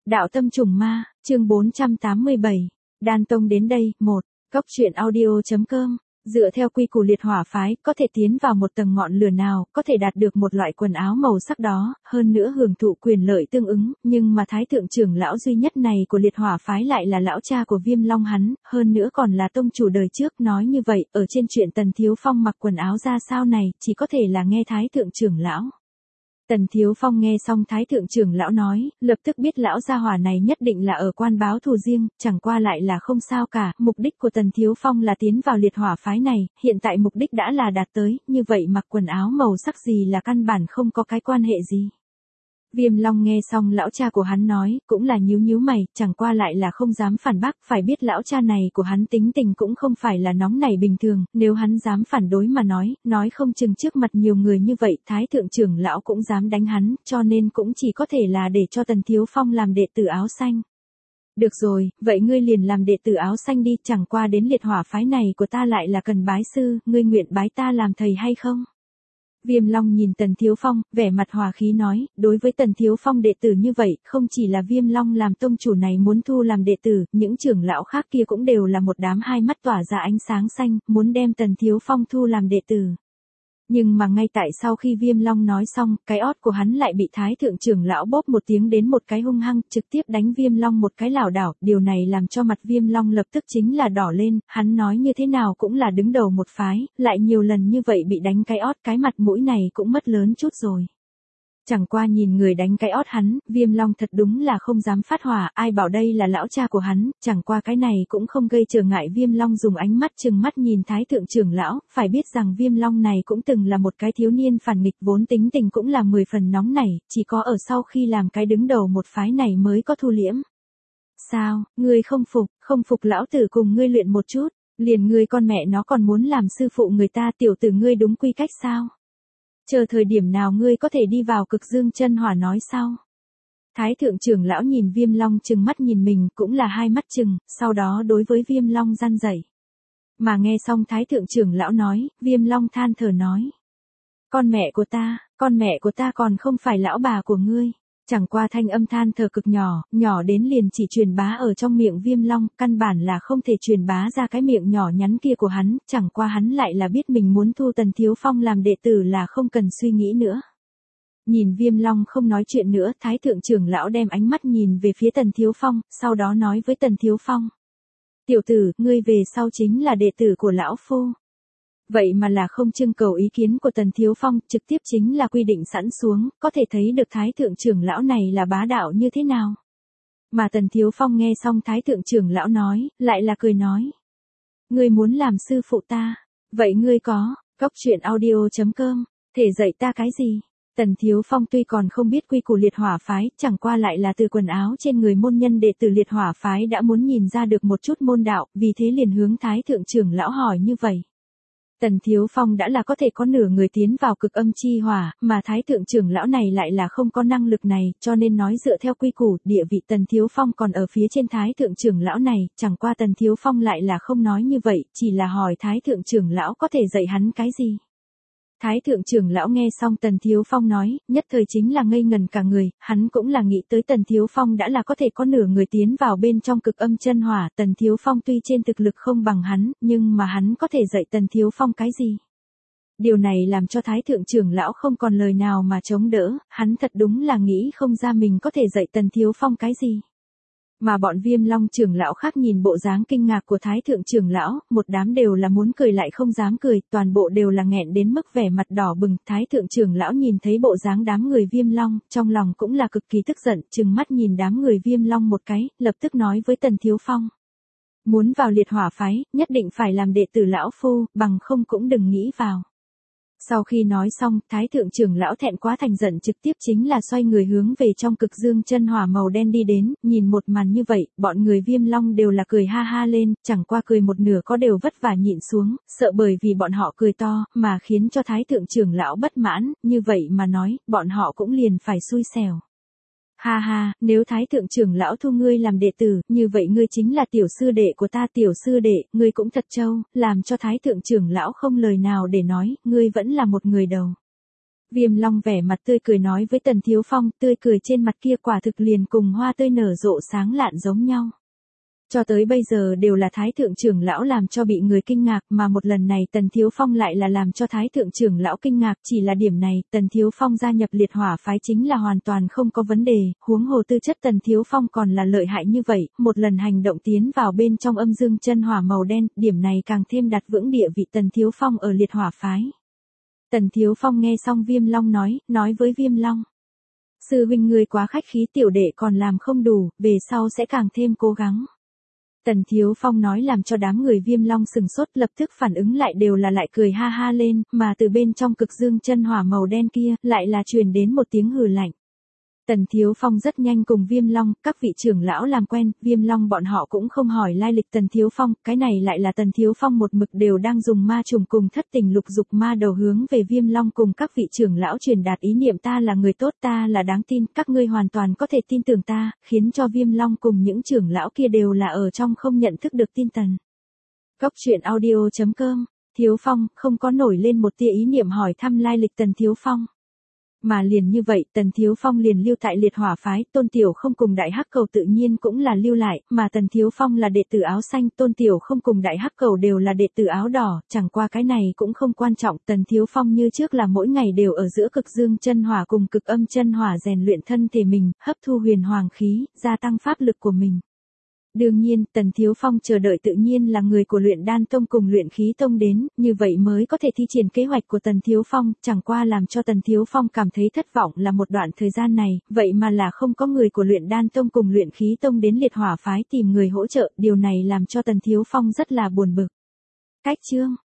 Đạo tâm trùng ma, chương 487. Đan tông đến đây, 1. Cốc truyện audio.com. Dựa theo quy củ liệt hỏa phái, có thể tiến vào một tầng ngọn lửa nào, có thể đạt được một loại quần áo màu sắc đó, hơn nữa hưởng thụ quyền lợi tương ứng, nhưng mà thái thượng trưởng lão duy nhất này của liệt hỏa phái lại là lão cha của Viêm Long hắn, hơn nữa còn là tông chủ đời trước. Nói như vậy, ở trên chuyện Tần Thiếu Phong mặc quần áo ra sao này, chỉ có thể là nghe thái thượng trưởng lão. Tần Thiếu Phong nghe xong thái thượng trưởng lão nói, lập tức biết lão gia hỏa này nhất định là ở quan báo thù riêng, chẳng qua lại là không sao cả, mục đích của Tần Thiếu Phong là tiến vào liệt hỏa phái này, hiện tại mục đích đã là đạt tới, như vậy mặc quần áo màu sắc gì là căn bản không có cái quan hệ gì. Viêm Long nghe xong lão cha của hắn nói, cũng là nhíu nhíu mày, chẳng qua lại là không dám phản bác, phải biết lão cha này của hắn tính tình cũng không phải là nóng nảy bình thường, nếu hắn dám phản đối mà nói không chừng trước mặt nhiều người như vậy, thái thượng trưởng lão cũng dám đánh hắn, cho nên cũng chỉ có thể là để cho Tần Thiếu Phong làm đệ tử áo xanh. Được rồi, vậy ngươi liền làm đệ tử áo xanh đi, chẳng qua đến liệt hỏa phái này của ta lại là cần bái sư, ngươi nguyện bái ta làm thầy hay không? Viêm Long nhìn Tần Thiếu Phong, vẻ mặt hòa khí nói, đối với Tần Thiếu Phong đệ tử như vậy, không chỉ là Viêm Long làm tông chủ này muốn thu làm đệ tử, những trưởng lão khác kia cũng đều là một đám hai mắt tỏa ra ánh sáng xanh, muốn đem Tần Thiếu Phong thu làm đệ tử. Nhưng mà ngay tại sau khi Viêm Long nói xong, cái ót của hắn lại bị thái thượng trưởng lão bóp một tiếng đến một cái hung hăng, trực tiếp đánh Viêm Long một cái lảo đảo, điều này làm cho mặt Viêm Long lập tức chính là đỏ lên, hắn nói như thế nào cũng là đứng đầu một phái, lại nhiều lần như vậy bị đánh cái ót, cái mặt mũi này cũng mất lớn chút rồi. Chẳng qua nhìn người đánh cái ót hắn, Viêm Long thật đúng là không dám phát hỏa, ai bảo đây là lão cha của hắn, chẳng qua cái này cũng không gây trở ngại. Viêm Long dùng ánh mắt trừng mắt nhìn thái thượng trưởng lão, phải biết rằng Viêm Long này cũng từng là một cái thiếu niên phản nghịch, vốn tính tình cũng là 10 phần nóng nảy, chỉ có ở sau khi làm cái đứng đầu một phái này mới có thu liễm. Sao, ngươi không phục lão tử cùng ngươi luyện một chút, liền ngươi con mẹ nó còn muốn làm sư phụ người ta, tiểu tử ngươi đúng quy cách sao? Chờ thời điểm nào ngươi có thể đi vào cực dương chân hỏa nói sau. Thái thượng trưởng lão nhìn Viêm Long trừng mắt nhìn mình, cũng là hai mắt trừng, sau đó đối với Viêm Long răn dạy. Mà nghe xong thái thượng trưởng lão nói, Viêm Long than thở nói. Con mẹ của ta còn không phải lão bà của ngươi. Chẳng qua thanh âm than thở cực nhỏ, nhỏ đến liền chỉ truyền bá ở trong miệng Viêm Long, căn bản là không thể truyền bá ra cái miệng nhỏ nhắn kia của hắn, chẳng qua hắn lại là biết mình muốn thu Tần Thiếu Phong làm đệ tử là không cần suy nghĩ nữa. Nhìn Viêm Long không nói chuyện nữa, thái thượng trưởng lão đem ánh mắt nhìn về phía Tần Thiếu Phong, sau đó nói với Tần Thiếu Phong. Tiểu tử, ngươi về sau chính là đệ tử của lão phu. Vậy mà là không trưng cầu ý kiến của Tần Thiếu Phong, trực tiếp chính là quy định sẵn xuống, có thể thấy được thái thượng trưởng lão này là bá đạo như thế nào. Mà Tần Thiếu Phong nghe xong thái thượng trưởng lão nói, lại là cười nói. Ngươi muốn làm sư phụ ta, vậy ngươi có, cốc truyện audio.com, thể dạy ta cái gì? Tần Thiếu Phong tuy còn không biết quy củ liệt hỏa phái, chẳng qua lại là từ quần áo trên người môn nhân đệ tử liệt hỏa phái đã muốn nhìn ra được một chút môn đạo, vì thế liền hướng thái thượng trưởng lão hỏi như vậy. Tần Thiếu Phong đã là có thể có nửa người tiến vào cực âm chi hỏa, mà thái thượng trưởng lão này lại là không có năng lực này, cho nên nói dựa theo quy củ, địa vị Tần Thiếu Phong còn ở phía trên thái thượng trưởng lão này, chẳng qua Tần Thiếu Phong lại là không nói như vậy, chỉ là hỏi thái thượng trưởng lão có thể dạy hắn cái gì. Thái thượng trưởng lão nghe xong Tần Thiếu Phong nói, nhất thời chính là ngây ngần cả người, hắn cũng là nghĩ tới Tần Thiếu Phong đã là có thể có nửa người tiến vào bên trong cực âm chân hỏa, Tần Thiếu Phong tuy trên thực lực không bằng hắn, nhưng mà hắn có thể dạy Tần Thiếu Phong cái gì? Điều này làm cho thái thượng trưởng lão không còn lời nào mà chống đỡ, hắn thật đúng là nghĩ không ra mình có thể dạy Tần Thiếu Phong cái gì. Mà bọn Viêm Long trưởng lão khác nhìn bộ dáng kinh ngạc của thái thượng trưởng lão, một đám đều là muốn cười lại không dám cười, toàn bộ đều là nghẹn đến mức vẻ mặt đỏ bừng. Thái thượng trưởng lão nhìn thấy bộ dáng đám người Viêm Long, trong lòng cũng là cực kỳ tức giận, trừng mắt nhìn đám người Viêm Long một cái, lập tức nói với Tần Thiếu Phong. Muốn vào liệt hỏa phái, nhất định phải làm đệ tử lão phu, bằng không cũng đừng nghĩ vào. Sau khi nói xong, thái thượng trưởng lão thẹn quá thành giận trực tiếp chính là xoay người hướng về trong cực dương chân hỏa màu đen đi đến, nhìn một màn như vậy, bọn người Viêm Long đều là cười ha ha lên, chẳng qua cười một nửa có đều vất vả nhịn xuống, sợ bởi vì bọn họ cười to, mà khiến cho thái thượng trưởng lão bất mãn, như vậy mà nói, bọn họ cũng liền phải xui xẻo. Ha ha, nếu thái thượng trưởng lão thu ngươi làm đệ tử, như vậy ngươi chính là tiểu sư đệ của ta. Tiểu sư đệ, ngươi cũng thật trâu, làm cho thái thượng trưởng lão không lời nào để nói, ngươi vẫn là một người đầu. Viêm Long vẻ mặt tươi cười nói với Tần Thiếu Phong, tươi cười trên mặt kia quả thực liền cùng hoa tươi nở rộ sáng lạn giống nhau. Cho tới bây giờ đều là Thái Thượng trưởng lão làm cho bị người kinh ngạc, mà một lần này Tần Thiếu Phong lại là làm cho Thái Thượng trưởng lão kinh ngạc, chỉ là điểm này, Tần Thiếu Phong gia nhập liệt hỏa phái chính là hoàn toàn không có vấn đề, huống hồ tư chất Tần Thiếu Phong còn là lợi hại như vậy, một lần hành động tiến vào bên trong âm dương chân hỏa màu đen, điểm này càng thêm đặt vững địa vị Tần Thiếu Phong ở liệt hỏa phái. Tần Thiếu Phong nghe xong Viêm Long nói với Viêm Long. Sư huynh ngươi quá khách khí, tiểu đệ còn làm không đủ, về sau sẽ càng thêm cố gắng. Tần Thiếu Phong nói làm cho đám người Viêm Long sừng sốt, lập tức phản ứng lại đều là lại cười ha ha lên, mà từ bên trong cực dương chân hỏa màu đen kia, lại là truyền đến một tiếng hừ lạnh. Tần Thiếu Phong rất nhanh cùng Viêm Long, các vị trưởng lão làm quen, Viêm Long bọn họ cũng không hỏi lai lịch Tần Thiếu Phong, cái này lại là Tần Thiếu Phong một mực đều đang dùng ma trùng cùng thất tình lục dục ma đầu hướng về Viêm Long cùng các vị trưởng lão truyền đạt ý niệm ta là người tốt, ta là đáng tin, các ngươi hoàn toàn có thể tin tưởng ta, khiến cho Viêm Long cùng những trưởng lão kia đều là ở trong không nhận thức được tin Tần. Góc truyện audio.com, Thiếu Phong không có nổi lên một tia ý niệm hỏi thăm lai lịch Tần Thiếu Phong. Mà liền như vậy, Tần Thiếu Phong liền lưu tại liệt hỏa phái, Tôn Tiểu không cùng Đại Hắc Cầu tự nhiên cũng là lưu lại, mà Tần Thiếu Phong là đệ tử áo xanh, Tôn Tiểu không cùng Đại Hắc Cầu đều là đệ tử áo đỏ, chẳng qua cái này cũng không quan trọng, Tần Thiếu Phong như trước là mỗi ngày đều ở giữa cực dương chân hỏa cùng cực âm chân hỏa rèn luyện thân thể mình, hấp thu huyền hoàng khí, gia tăng pháp lực của mình. Đương nhiên, Tần Thiếu Phong chờ đợi tự nhiên là người của luyện đan tông cùng luyện khí tông đến, như vậy mới có thể thi triển kế hoạch của Tần Thiếu Phong, chẳng qua làm cho Tần Thiếu Phong cảm thấy thất vọng là một đoạn thời gian này, vậy mà là không có người của luyện đan tông cùng luyện khí tông đến liệt hỏa phái tìm người hỗ trợ, điều này làm cho Tần Thiếu Phong rất là buồn bực. Cách chương